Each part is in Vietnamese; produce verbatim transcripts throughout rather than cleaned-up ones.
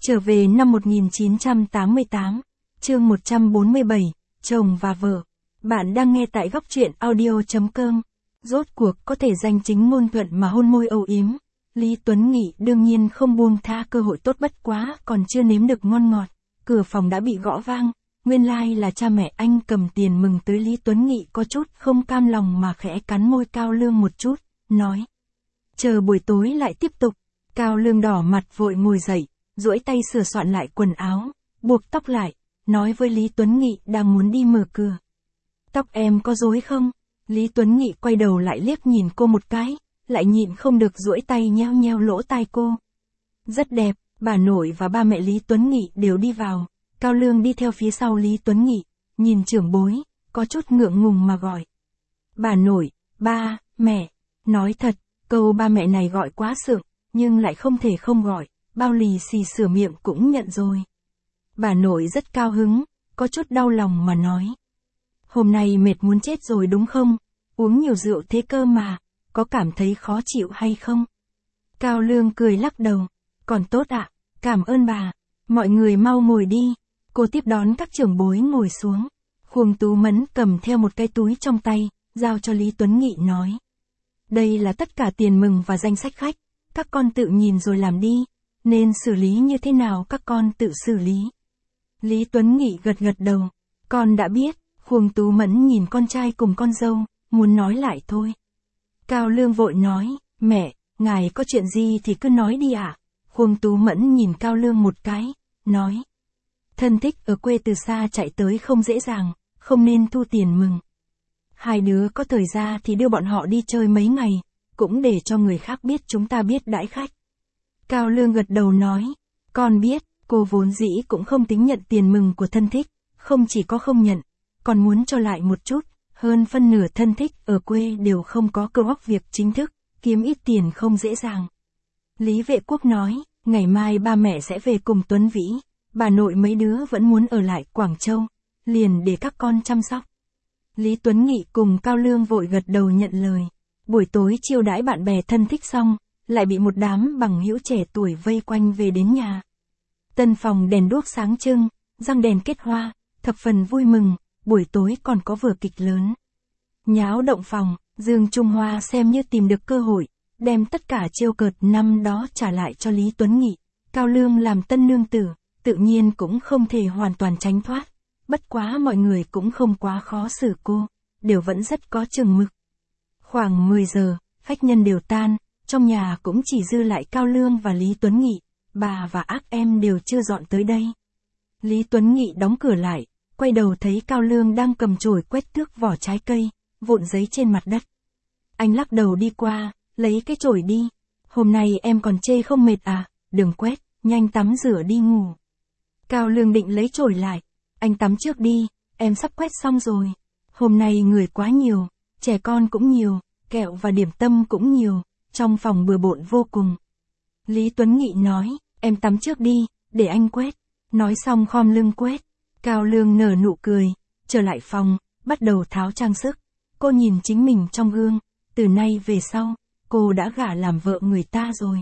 Trở về năm một nghìn chín trăm tám mươi tám, chương một trăm bốn mươi bảy, chồng và vợ. Bạn đang nghe tại góc truyện audio chấm com. Rốt cuộc có thể danh chính ngôn thuận mà hôn môi âu yếm. Lý Tuấn Nghị đương nhiên không buông tha cơ hội tốt, bất quá còn chưa nếm được ngon ngọt. Cửa phòng đã bị gõ vang, nguyên lai like là cha mẹ anh cầm tiền mừng tới. Lý Tuấn Nghị có chút không cam lòng mà khẽ cắn môi Cao Lương một chút, nói. Chờ buổi tối lại tiếp tục. Cao Lương đỏ mặt vội ngồi dậy, duỗi tay sửa soạn lại quần áo, buộc tóc lại, nói với Lý Tuấn Nghị đang muốn đi mở cửa. Tóc em có rối không? Lý Tuấn Nghị quay đầu lại liếc nhìn cô một cái, lại nhịn không được duỗi tay nheo nheo lỗ tai cô. Rất đẹp. Bà nội và ba mẹ Lý Tuấn Nghị đều đi vào, Cao Lương đi theo phía sau Lý Tuấn Nghị, nhìn trưởng bối, có chút ngượng ngùng mà gọi. Bà nội, ba, mẹ, nói thật, câu ba mẹ này gọi quá sượng, nhưng lại không thể không gọi, bao lì xì sửa miệng cũng nhận rồi. Bà nội rất cao hứng, có chút đau lòng mà nói. Hôm nay mệt muốn chết rồi đúng không? Uống nhiều rượu thế cơ mà, có cảm thấy khó chịu hay không? Cao Lương cười lắc đầu. Còn tốt ạ, à, cảm ơn bà. Mọi người mau ngồi đi. Cô tiếp đón các trưởng bối ngồi xuống. Khuông Tú Mẫn cầm theo một cái túi trong tay, giao cho Lý Tuấn Nghị nói. Đây là tất cả tiền mừng và danh sách khách, các con tự nhìn rồi làm đi, nên xử lý như thế nào các con tự xử lý. Lý Tuấn Nghị gật gật đầu, con đã biết. Khuông Tú Mẫn nhìn con trai cùng con dâu, muốn nói lại thôi. Cao Lương vội nói, mẹ, ngài có chuyện gì thì cứ nói đi ạ. À? Khuông Tú Mẫn nhìn Cao Lương một cái, nói. Thân thích ở quê từ xa chạy tới không dễ dàng, không nên thu tiền mừng. Hai đứa có thời gian thì đưa bọn họ đi chơi mấy ngày, cũng để cho người khác biết chúng ta biết đãi khách. Cao Lương gật đầu nói, con biết, cô vốn dĩ cũng không tính nhận tiền mừng của thân thích, không chỉ có không nhận, còn muốn cho lại một chút, hơn phân nửa thân thích ở quê đều không có cơ hội việc chính thức, kiếm ít tiền không dễ dàng. Lý Vệ Quốc nói, ngày mai ba mẹ sẽ về cùng Tuấn Vĩ, bà nội mấy đứa vẫn muốn ở lại Quảng Châu, liền để các con chăm sóc. Lý Tuấn Nghị cùng Cao Lương vội gật đầu nhận lời. Buổi tối chiêu đãi bạn bè thân thích xong, lại bị một đám bằng hữu trẻ tuổi vây quanh về đến nhà. Tân phòng đèn đuốc sáng trưng, răng đèn kết hoa, thập phần vui mừng, buổi tối còn có vở kịch lớn. Nháo động phòng, Dương Trung Hoa xem như tìm được cơ hội, đem tất cả chiêu cợt năm đó trả lại cho Lý Tuấn Nghị. Cao Lương làm tân nương tử, tự nhiên cũng không thể hoàn toàn tránh thoát. Bất quá mọi người cũng không quá khó xử cô, đều vẫn rất có chừng mực. Khoảng mười giờ, khách nhân đều tan, trong nhà cũng chỉ dư lại Cao Lương và Lý Tuấn Nghị, bà và ác em đều chưa dọn tới đây. Lý Tuấn Nghị đóng cửa lại, quay đầu thấy Cao Lương đang cầm chổi quét tước vỏ trái cây, vụn giấy trên mặt đất. Anh lắc đầu đi qua, lấy cái chổi đi. Hôm nay em còn chê không mệt à, đừng quét, nhanh tắm rửa đi ngủ. Cao Lương định lấy chổi lại. Anh tắm trước đi, em sắp quét xong rồi. Hôm nay người quá nhiều, trẻ con cũng nhiều, kẹo và điểm tâm cũng nhiều, trong phòng bừa bộn vô cùng. Lý Tuấn Nghị nói, em tắm trước đi, để anh quét. Nói xong khom lưng quét. Cao Lương nở nụ cười, trở lại phòng, bắt đầu tháo trang sức. Cô nhìn chính mình trong gương, từ nay về sau, cô đã gả làm vợ người ta rồi.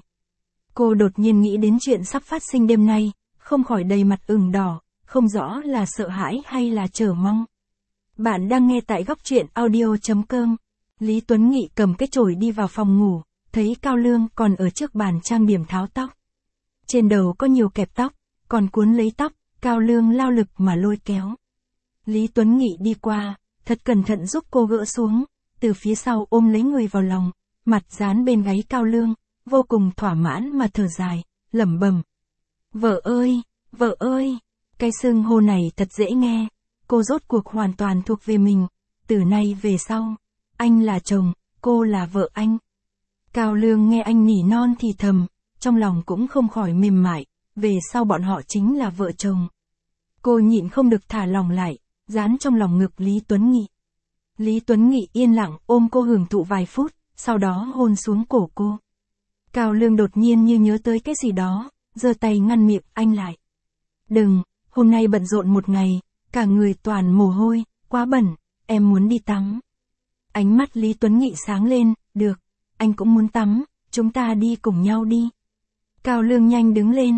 Cô đột nhiên nghĩ đến chuyện sắp phát sinh đêm nay, không khỏi đầy mặt ửng đỏ, không rõ là sợ hãi hay là chờ mong. Bạn đang nghe tại góc truyện audio chấm com. Lý Tuấn Nghị cầm cái chổi đi vào phòng ngủ, thấy Cao Lương còn ở trước bàn trang điểm tháo tóc. Trên đầu có nhiều kẹp tóc, còn cuốn lấy tóc, Cao Lương lao lực mà lôi kéo. Lý Tuấn Nghị đi qua, thật cẩn thận giúp cô gỡ xuống, từ phía sau ôm lấy người vào lòng, mặt dán bên gáy Cao Lương, vô cùng thỏa mãn mà thở dài, lẩm bẩm. Vợ ơi, vợ ơi, cái xưng hô này thật dễ nghe, cô rốt cuộc hoàn toàn thuộc về mình, từ nay về sau, anh là chồng, cô là vợ anh. Cao Lương nghe anh nỉ non thì thầm, trong lòng cũng không khỏi mềm mại, về sau bọn họ chính là vợ chồng. Cô nhịn không được thả lòng lại, dán trong lòng ngực Lý Tuấn Nghị. Lý Tuấn Nghị yên lặng ôm cô hưởng thụ vài phút, sau đó hôn xuống cổ cô. Cao Lương đột nhiên như nhớ tới cái gì đó, giơ tay ngăn miệng anh lại. Đừng, hôm nay bận rộn một ngày, cả người toàn mồ hôi, quá bẩn, em muốn đi tắm. Ánh mắt Lý Tuấn Nghị sáng lên, được, anh cũng muốn tắm, chúng ta đi cùng nhau đi. Cao Lương nhanh đứng lên,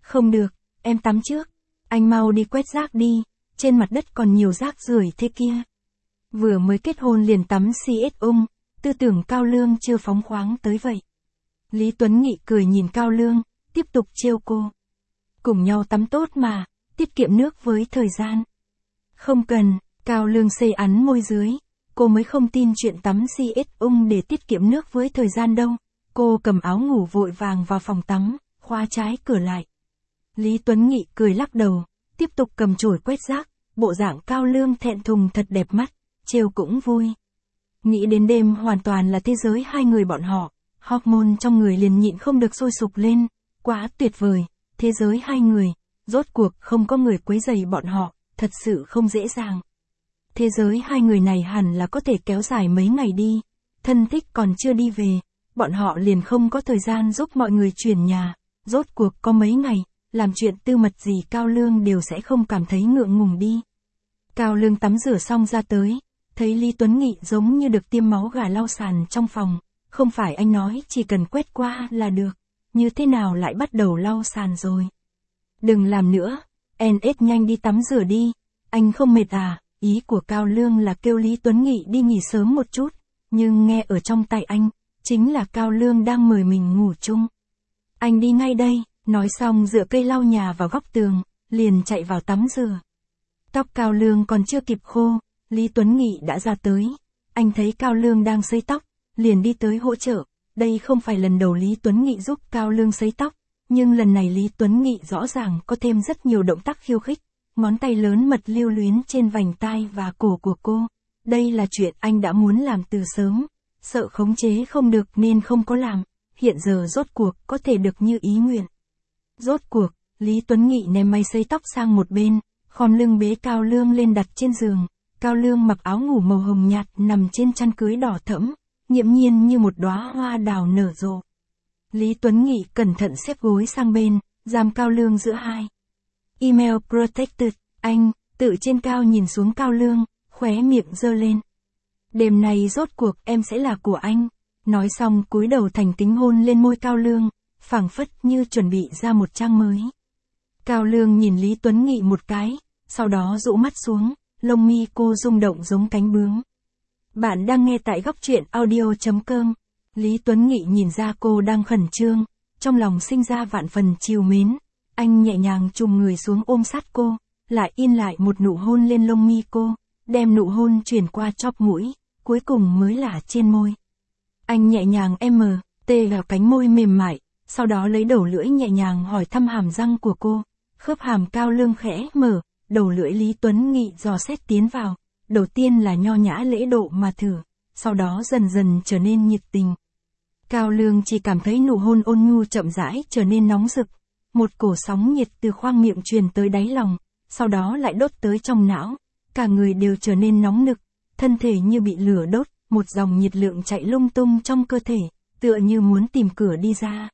Không được, em tắm trước. Anh mau đi quét rác đi, trên mặt đất còn nhiều rác rưởi thế kia. Vừa mới kết hôn liền tắm xê ét ung, tư tưởng Cao Lương chưa phóng khoáng tới vậy. Lý Tuấn Nghị cười nhìn Cao Lương, tiếp tục trêu cô. Cùng nhau tắm tốt mà, tiết kiệm nước với thời gian. Không cần, Cao Lương xây ắn môi dưới, cô mới không tin chuyện tắm xê ét ung để tiết kiệm nước với thời gian đâu. Cô cầm áo ngủ vội vàng vào phòng tắm, khóa trái cửa lại. Lý Tuấn Nghị cười lắc đầu, tiếp tục cầm chổi quét rác, bộ dạng Cao Lương thẹn thùng thật đẹp mắt, trêu cũng vui. Nghĩ đến đêm hoàn toàn là thế giới hai người bọn họ, hormone trong người liền nhịn không được sôi sục lên, quá tuyệt vời, thế giới hai người, rốt cuộc không có người quấy rầy bọn họ, thật sự không dễ dàng. Thế giới hai người này hẳn là có thể kéo dài mấy ngày đi, thân thích còn chưa đi về, bọn họ liền không có thời gian giúp mọi người chuyển nhà, rốt cuộc có mấy ngày, làm chuyện tư mật gì Cao Lương đều sẽ không cảm thấy ngượng ngùng đi. Cao Lương tắm rửa xong ra tới, thấy Lý Tuấn Nghị giống như được tiêm máu gà lau sàn trong phòng, không phải anh nói chỉ cần quét qua là được, như thế nào lại bắt đầu lau sàn rồi. Đừng làm nữa, en ét nhanh đi tắm rửa đi, anh không mệt à, ý của Cao Lương là kêu Lý Tuấn Nghị đi nghỉ sớm một chút, nhưng nghe ở trong tay anh, chính là Cao Lương đang mời mình ngủ chung. Anh đi ngay đây, nói xong dựa cây lau nhà vào góc tường, liền chạy vào tắm rửa. Tóc Cao Lương còn chưa kịp khô, Lý Tuấn Nghị đã ra tới. Anh thấy Cao Lương đang sấy tóc, liền đi tới hỗ trợ. Đây không phải lần đầu Lý Tuấn Nghị giúp Cao Lương sấy tóc, nhưng lần này Lý Tuấn Nghị rõ ràng có thêm rất nhiều động tác khiêu khích, ngón tay lớn mật lưu luyến trên vành tai và cổ của cô. Đây là chuyện anh đã muốn làm từ sớm, sợ khống chế không được nên không có làm, hiện giờ rốt cuộc có thể được như ý nguyện. Rốt cuộc, Lý Tuấn Nghị ném máy sấy tóc sang một bên, khom lưng bế Cao Lương lên đặt trên giường. Cao Lương mặc áo ngủ màu hồng nhạt nằm trên chăn cưới đỏ thẫm, nghiễm nhiên như một đóa hoa đào nở rộ. Lý Tuấn Nghị cẩn thận xếp gối sang bên, giam Cao Lương giữa hai. Email protected, anh, tự trên cao nhìn xuống Cao Lương, khóe miệng giơ lên. Đêm này rốt cuộc em sẽ là của anh. Nói xong cúi đầu thành kính hôn lên môi Cao Lương, phảng phất như chuẩn bị ra một trang mới. Cao Lương nhìn Lý Tuấn Nghị một cái, sau đó dụ mắt xuống, lông mi cô rung động giống cánh bướm. Bạn đang nghe tại góc truyện audio chấm com. Lý Tuấn Nghị nhìn ra cô đang khẩn trương, trong lòng sinh ra vạn phần trìu mến. Anh nhẹ nhàng chùm người xuống ôm sát cô, lại in lại một nụ hôn lên lông mi cô, đem nụ hôn chuyển qua chóp mũi, cuối cùng mới là trên môi. Anh nhẹ nhàng em tê vào cánh môi mềm mại, sau đó lấy đầu lưỡi nhẹ nhàng hỏi thăm hàm răng của cô. Khớp hàm Cao Lương khẽ mở, đầu lưỡi Lý Tuấn Nghị dò xét tiến vào, đầu tiên là nho nhã lễ độ mà thử, sau đó dần dần trở nên nhiệt tình. Cao Lương chỉ cảm thấy nụ hôn ôn nhu chậm rãi trở nên nóng rực, một cổ sóng nhiệt từ khoang miệng truyền tới đáy lòng, sau đó lại đốt tới trong não, cả người đều trở nên nóng nực, thân thể như bị lửa đốt, một dòng nhiệt lượng chạy lung tung trong cơ thể, tựa như muốn tìm cửa đi ra.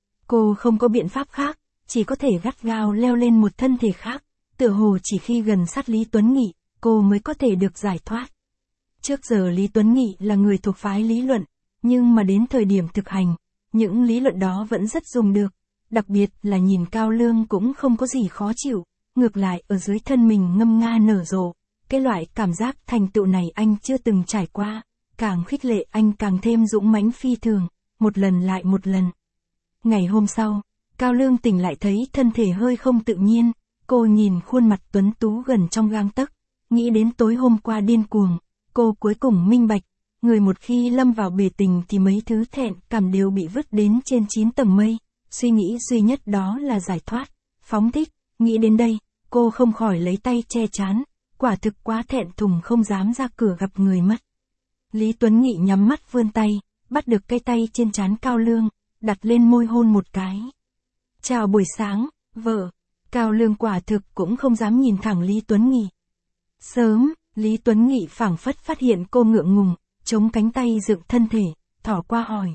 Cô không có biện pháp khác, chỉ có thể gắt gao leo lên một thân thể khác, tựa hồ chỉ khi gần sát Lý Tuấn Nghị, cô mới có thể được giải thoát. Trước giờ Lý Tuấn Nghị là người thuộc phái lý luận, nhưng mà đến thời điểm thực hành, những lý luận đó vẫn rất dùng được, đặc biệt là nhìn Cao Lương cũng không có gì khó chịu, ngược lại ở dưới thân mình ngâm nga nở rộ, cái loại cảm giác thành tựu này anh chưa từng trải qua, càng khích lệ anh càng thêm dũng mãnh phi thường, một lần lại một lần. Ngày hôm sau, Cao Lương tỉnh lại thấy thân thể hơi không tự nhiên, cô nhìn khuôn mặt tuấn tú gần trong gang tấc, nghĩ đến tối hôm qua điên cuồng, cô cuối cùng minh bạch, người một khi lâm vào bể tình thì mấy thứ thẹn cảm đều bị vứt đến trên chín tầng mây, suy nghĩ duy nhất đó là giải thoát, phóng thích, nghĩ đến đây, cô không khỏi lấy tay che trán, quả thực quá thẹn thùng không dám ra cửa gặp người mất. Lý Tuấn Nghị nhắm mắt vươn tay, bắt được cái tay trên trán Cao Lương, đặt lên môi hôn một cái. Chào buổi sáng, vợ. Cao Lương quả thực cũng không dám nhìn thẳng Lý Tuấn Nghị. Sớm, Lý Tuấn Nghị phảng phất phát hiện cô ngượng ngùng, chống cánh tay dựng thân thể, thỏ qua hỏi.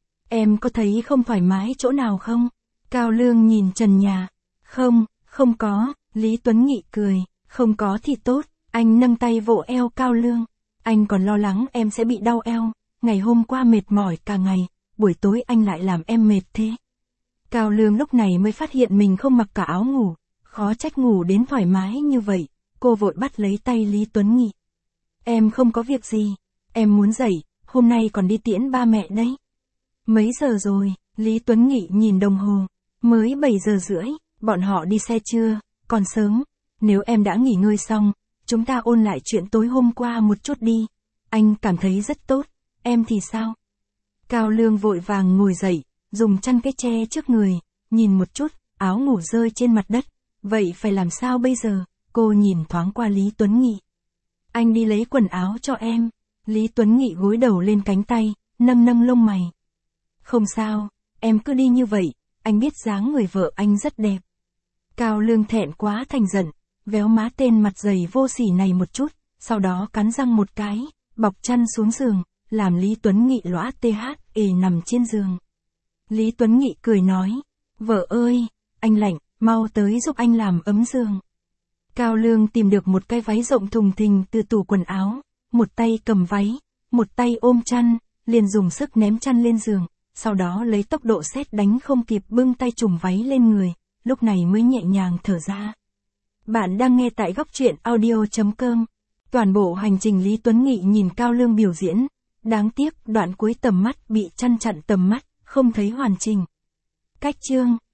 Em có thấy không thoải mái chỗ nào không? Cao Lương nhìn trần nhà. Không, không có, Lý Tuấn Nghị cười, không có thì tốt, anh nâng tay vỗ eo Cao Lương. Anh còn lo lắng em sẽ bị đau eo, ngày hôm qua mệt mỏi cả ngày, buổi tối anh lại làm em mệt thế. Cao Lương lúc này mới phát hiện mình không mặc cả áo ngủ, khó trách ngủ đến thoải mái như vậy, cô vội bắt lấy tay Lý Tuấn Nghị. Em không có việc gì, em muốn dậy, hôm nay còn đi tiễn ba mẹ đấy. Mấy giờ rồi? Lý Tuấn Nghị nhìn đồng hồ, mới bảy giờ rưỡi, bọn họ đi xe chưa, còn sớm, nếu em đã nghỉ ngơi xong, chúng ta ôn lại chuyện tối hôm qua một chút đi, anh cảm thấy rất tốt, em thì sao? Cao Lương vội vàng ngồi dậy, dùng chăn cái che trước người, nhìn một chút, áo ngủ rơi trên mặt đất, vậy phải làm sao bây giờ? Cô nhìn thoáng qua Lý Tuấn Nghị. Anh đi lấy quần áo cho em. Lý Tuấn Nghị gối đầu lên cánh tay, nâng nâng lông mày. Không sao, em cứ đi như vậy, anh biết dáng người vợ anh rất đẹp. Cao Lương thẹn quá thành giận, véo má tên mặt dày vô sỉ này một chút, sau đó cắn răng một cái, bọc chăn xuống giường, làm Lý Tuấn Nghị lõa tê hát ề nằm trên giường. Lý Tuấn Nghị cười nói, vợ ơi, anh lạnh, mau tới giúp anh làm ấm giường. Cao Lương tìm được một cái váy rộng thùng thình từ tủ quần áo, một tay cầm váy, một tay ôm chăn, liền dùng sức ném chăn lên giường, sau đó lấy tốc độ sét đánh không kịp bưng tay trùm váy lên người, lúc này mới nhẹ nhàng thở ra. Bạn đang nghe tại góc truyện audio chấm com. Toàn bộ hành trình Lý Tuấn Nghị nhìn Cao Lương biểu diễn, đáng tiếc đoạn cuối tầm mắt bị chăn chặn tầm mắt, không thấy hoàn chỉnh. Cách chương